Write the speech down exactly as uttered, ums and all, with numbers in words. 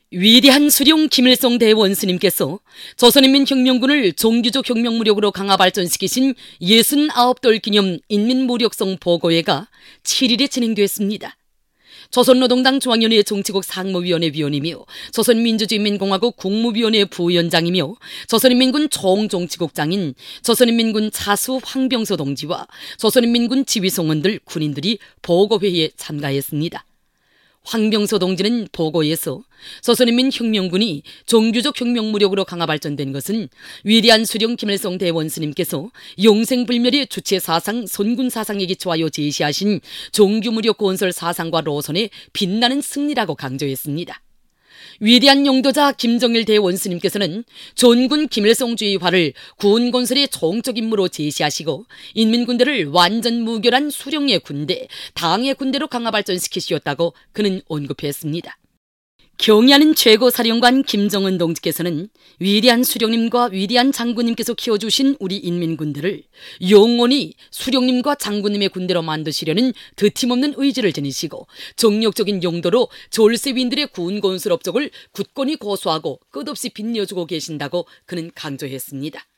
위대한 수령 김일성 대원스님께서 조선인민혁명군을 종교적 혁명무력으로 강화 발전시키신 예순아홉 돌 기념 인민무력성 보고회가 칠 일에 진행됐습니다. 조선노동당 중앙위원회 정치국 상무위원회 위원이며 조선민주주의인민공화국 국무위원회 부위원장이며 조선인민군 총정치국장인 조선인민군 차수 황병서 동지와 조선인민군 지휘성원 들 군인들이 보고회에 참가했습니다. 황병서 동지는 보고에서 조선인민혁명군이 종교적 혁명무력으로 강화 발전된 것은 위대한 수령 김일성 대원스님께서 영생불멸의 주체사상 선군사상에 기초하여 제시하신 종교무력 건설 사상과 노선의 빛나는 승리라고 강조했습니다. 위대한 용도자 김정일 대원스님께서는 존군 김일성주의화를 군건설의 총적 임무로 제시하시고 인민군대를 완전 무결한 수령의 군대, 당의 군대로 강화 발전시키시었다고 그는 언급했습니다. 경의하는 최고사령관 김정은 동지께서는 위대한 수령님과 위대한 장군님께서 키워주신 우리 인민군대를 영원히 수령님과 장군님의 군대로 만드시려는 드팀없는 의지를 지니시고 정력적인 용도로 졸세위인들의 군건설 업적을 굳건히 고수하고 끝없이 빛내주고 계신다고 그는 강조했습니다.